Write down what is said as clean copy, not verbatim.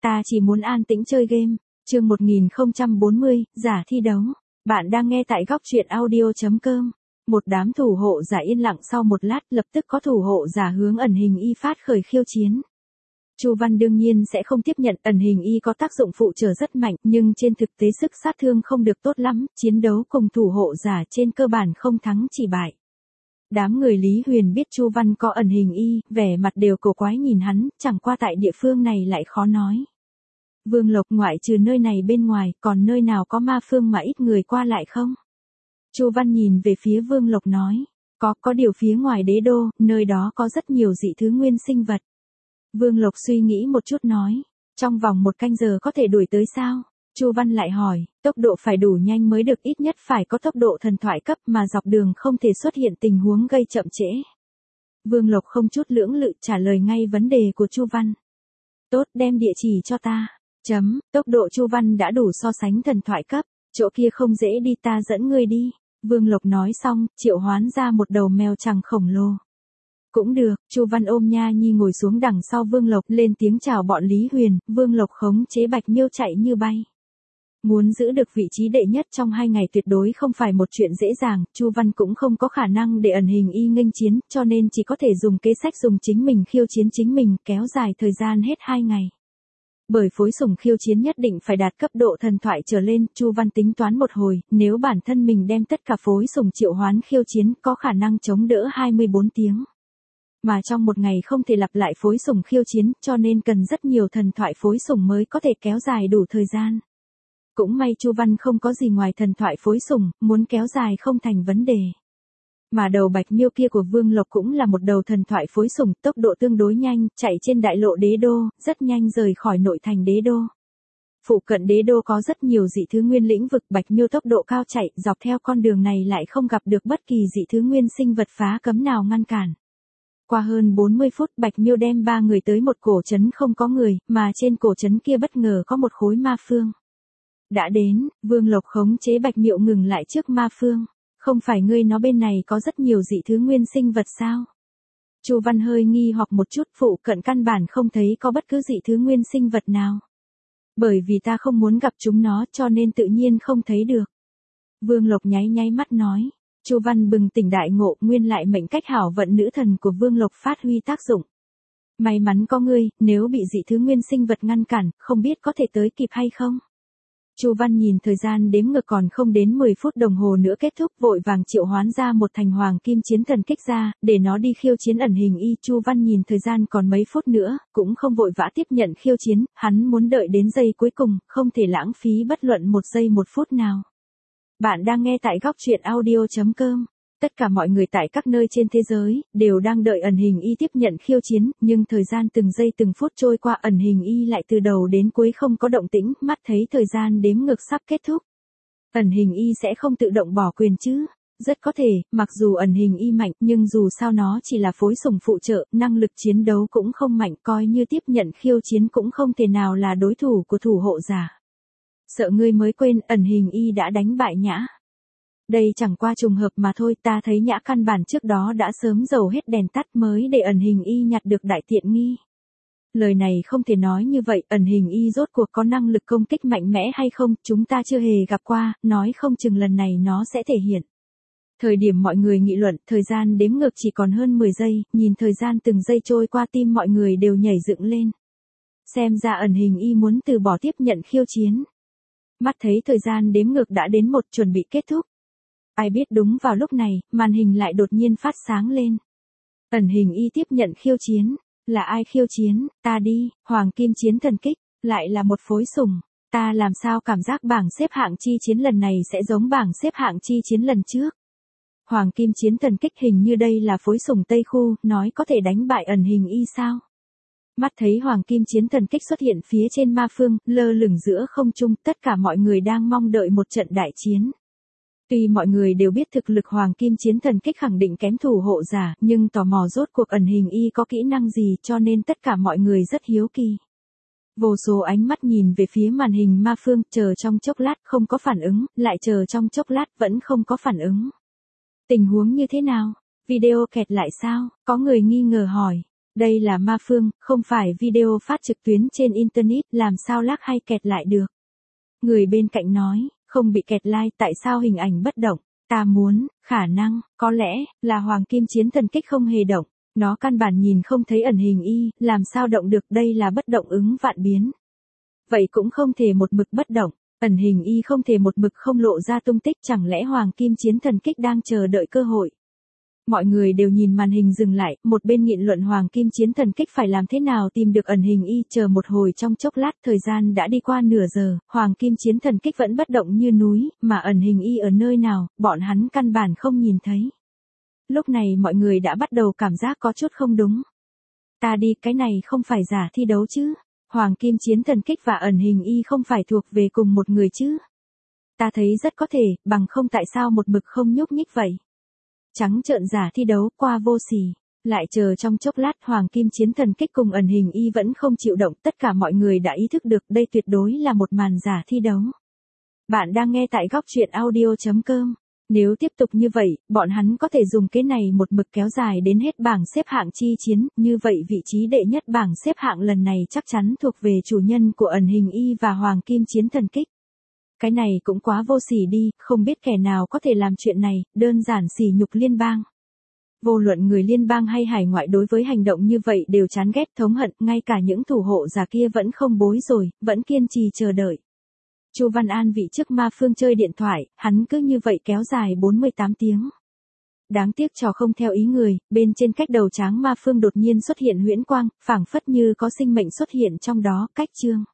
ta chỉ muốn an tĩnh chơi game. Chương 1040, giả thi đấu. Bạn đang nghe tại góc truyện audio.com. Một đám thủ hộ giả yên lặng sau một lát, lập tức có thủ hộ giả hướng ẩn hình y phát khởi khiêu chiến. Chu Văn đương nhiên sẽ không tiếp nhận, ẩn hình y có tác dụng phụ trợ rất mạnh, nhưng trên thực tế sức sát thương không được tốt lắm, chiến đấu cùng thủ hộ giả trên cơ bản không thắng chỉ bại. Đám người Lý Huyền biết Chu Văn có ẩn hình y, vẻ mặt đều cổ quái nhìn hắn, chẳng qua tại địa phương này lại khó nói. Vương Lộc, ngoại trừ nơi này bên ngoài, còn nơi nào có ma phương mà ít người qua lại không? Chu Văn nhìn về phía Vương Lộc nói, có điều phía ngoài đế đô, nơi đó có rất nhiều dị thứ nguyên sinh vật. Vương Lộc suy nghĩ một chút nói, trong vòng 1 canh giờ có thể đuổi tới sao? Chu Văn lại hỏi, tốc độ phải đủ nhanh mới được, ít nhất phải có tốc độ thần thoại cấp mà dọc đường không thể xuất hiện tình huống gây chậm trễ. Vương Lộc không chút lưỡng lự trả lời ngay vấn đề của Chu Văn. Tốt, đem địa chỉ cho ta. Tốc độ Chu Văn đã đủ so sánh thần thoại cấp, chỗ kia không dễ đi, ta dẫn ngươi đi. Vương Lộc nói xong, triệu hoán ra một đầu mèo trắng khổng lồ. Cũng được, Chu Văn ôm Nha Nhi ngồi xuống đằng sau Vương Lộc, lên tiếng chào bọn Lý Huyền. Vương Lộc khống chế Bạch Miêu chạy như bay. Muốn giữ được vị trí đệ nhất trong 2 ngày tuyệt đối không phải một chuyện dễ dàng, Chu Văn cũng không có khả năng để ẩn hình y nghênh chiến, cho nên chỉ có thể dùng kế sách dùng chính mình khiêu chiến chính mình, kéo dài thời gian hết 2 ngày. Bởi phối sủng khiêu chiến nhất định phải đạt cấp độ thần thoại trở lên, Chu Văn tính toán một hồi, nếu bản thân mình đem tất cả phối sủng triệu hoán khiêu chiến, có khả năng chống đỡ 24 tiếng. Mà trong 1 ngày không thể lặp lại phối sủng khiêu chiến, cho nên cần rất nhiều thần thoại phối sủng mới có thể kéo dài đủ thời gian. Cũng may Chu Văn không có gì ngoài thần thoại phối sủng, muốn kéo dài không thành vấn đề. Mà đầu Bạch Miêu kia của Vương Lộc cũng là một đầu thần thoại phối sủng, tốc độ tương đối nhanh, chạy trên đại lộ đế đô, rất nhanh rời khỏi nội thành đế đô. Phụ cận đế đô có rất nhiều dị thứ nguyên lĩnh vực, Bạch Miêu tốc độ cao chạy, dọc theo con đường này lại không gặp được bất kỳ dị thứ nguyên sinh vật phá cấm nào ngăn cản. Qua hơn 40 phút, Bạch Miêu đem 3 người tới một cổ trấn không có người, mà trên cổ trấn kia bất ngờ có một khối ma phương. Đã đến, Vương Lộc khống chế Bạch Miêu ngừng lại trước ma phương. Không phải ngươi nó bên này có rất nhiều dị thứ nguyên sinh vật sao? Chu Văn hơi nghi hoặc một chút, phụ cận căn bản không thấy có bất cứ dị thứ nguyên sinh vật nào. Bởi vì ta không muốn gặp chúng nó cho nên tự nhiên không thấy được. Vương Lộc nháy mắt nói. Chu Văn bừng tỉnh đại ngộ, nguyên lại mệnh cách hảo vận nữ thần của Vương Lộc phát huy tác dụng. May mắn có ngươi, nếu bị dị thứ nguyên sinh vật ngăn cản, không biết có thể tới kịp hay không? Chu Văn nhìn thời gian đếm ngược còn không đến 10 phút đồng hồ nữa kết thúc, vội vàng triệu hoán ra một thành hoàng kim chiến thần kích ra, để nó đi khiêu chiến ẩn hình y. Chu Văn nhìn thời gian còn mấy phút nữa, cũng không vội vã tiếp nhận khiêu chiến, hắn muốn đợi đến giây cuối cùng, không thể lãng phí bất luận 1 giây 1 phút nào. Bạn đang nghe tại góc truyện audio.com. Tất cả mọi người tại các nơi trên thế giới, đều đang đợi ẩn hình y tiếp nhận khiêu chiến, nhưng thời gian từng giây từng phút trôi qua, ẩn hình y lại từ đầu đến cuối không có động tĩnh, mắt thấy thời gian đếm ngược sắp kết thúc. Ẩn hình y sẽ không tự động bỏ quyền chứ? Rất có thể, mặc dù ẩn hình y mạnh, nhưng dù sao nó chỉ là phối sủng phụ trợ, năng lực chiến đấu cũng không mạnh, coi như tiếp nhận khiêu chiến cũng không thể nào là đối thủ của thủ hộ giả. Sợ ngươi mới quên, ẩn hình y đã đánh bại Nhã. Đây chẳng qua trùng hợp mà thôi, ta thấy Nhã căn bản trước đó đã sớm dầu hết đèn tắt mới để ẩn hình y nhặt được đại tiện nghi. Lời này không thể nói như vậy, ẩn hình y rốt cuộc có năng lực công kích mạnh mẽ hay không, chúng ta chưa hề gặp qua, nói không chừng lần này nó sẽ thể hiện. Thời điểm mọi người nghị luận, thời gian đếm ngược chỉ còn hơn 10 giây, nhìn thời gian từng giây trôi qua tim mọi người đều nhảy dựng lên. Xem ra ẩn hình y muốn từ bỏ tiếp nhận khiêu chiến. Mắt thấy thời gian đếm ngược đã đến 1 chuẩn bị kết thúc. Ai biết đúng vào lúc này, màn hình lại đột nhiên phát sáng lên. Ẩn hình y tiếp nhận khiêu chiến. Là ai khiêu chiến? Ta đi, hoàng kim chiến thần kích, lại là một phối sủng. Ta làm sao cảm giác bảng xếp hạng chi chiến lần này sẽ giống bảng xếp hạng chi chiến lần trước. Hoàng kim chiến thần kích, hình như đây là phối sủng Tây Khu, nói có thể đánh bại ẩn hình y sao? Mắt thấy hoàng kim chiến thần kích xuất hiện phía trên ma phương, lơ lửng giữa không trung, tất cả mọi người đang mong đợi một trận đại chiến. Tuy mọi người đều biết thực lực hoàng kim chiến thần kích khẳng định kém thủ hộ giả, nhưng tò mò rốt cuộc ẩn hình y có kỹ năng gì, cho nên tất cả mọi người rất hiếu kỳ. Vô số ánh mắt nhìn về phía màn hình ma phương, chờ trong chốc lát không có phản ứng, lại chờ trong chốc lát vẫn không có phản ứng. Tình huống như thế nào? Video kẹt lại sao? Có người nghi ngờ hỏi. Đây là ma phương, không phải video phát trực tuyến trên Internet, làm sao lag hay kẹt lại được. Người bên cạnh nói, không bị kẹt like, tại sao hình ảnh bất động? Ta muốn, khả năng, có lẽ, là Hoàng Kim Chiến Thần Kích không hề động. Nó căn bản nhìn không thấy ẩn hình y, làm sao động được, đây là bất động ứng vạn biến. Vậy cũng không thể một mực bất động, ẩn hình y không thể một mực không lộ ra tung tích, chẳng lẽ Hoàng Kim Chiến Thần Kích đang chờ đợi cơ hội. Mọi người đều nhìn màn hình dừng lại, một bên nghị luận Hoàng Kim Chiến Thần Kích phải làm thế nào tìm được ẩn hình y, chờ một hồi trong chốc lát, thời gian đã đi qua nửa giờ, Hoàng Kim Chiến Thần Kích vẫn bất động như núi, mà ẩn hình y ở nơi nào, bọn hắn căn bản không nhìn thấy. Lúc này mọi người đã bắt đầu cảm giác có chút không đúng. Ta đi, cái này không phải giả thi đấu chứ? Hoàng Kim Chiến Thần Kích và ẩn hình y không phải thuộc về cùng một người chứ? Ta thấy rất có thể, bằng không tại sao một mực không nhúc nhích vậy? Trắng trợn giả thi đấu, qua vô sỉ. Lại chờ trong chốc lát, Hoàng Kim Chiến Thần Kích cùng ẩn hình y vẫn không chịu động, tất cả mọi người đã ý thức được đây tuyệt đối là một màn giả thi đấu. Bạn đang nghe tại góc truyện audio.com. Nếu tiếp tục như vậy, bọn hắn có thể dùng cái này một mực kéo dài đến hết bảng xếp hạng chi chiến, như vậy vị trí đệ nhất bảng xếp hạng lần này chắc chắn thuộc về chủ nhân của ẩn hình y và Hoàng Kim Chiến Thần Kích. Cái này cũng quá vô sỉ đi, không biết kẻ nào có thể làm chuyện này, đơn giản sỉ nhục liên bang. Vô luận người liên bang hay hải ngoại đối với hành động như vậy đều chán ghét thống hận, ngay cả những thủ hộ giả kia vẫn không bối rồi, vẫn kiên trì chờ đợi. Chu Văn An vị trước ma phương chơi điện thoại, hắn cứ như vậy kéo dài 48 tiếng. Đáng tiếc trò không theo ý người, bên trên cách đầu tráng ma phương đột nhiên xuất hiện huyễn quang, phảng phất như có sinh mệnh xuất hiện trong đó, cách chương.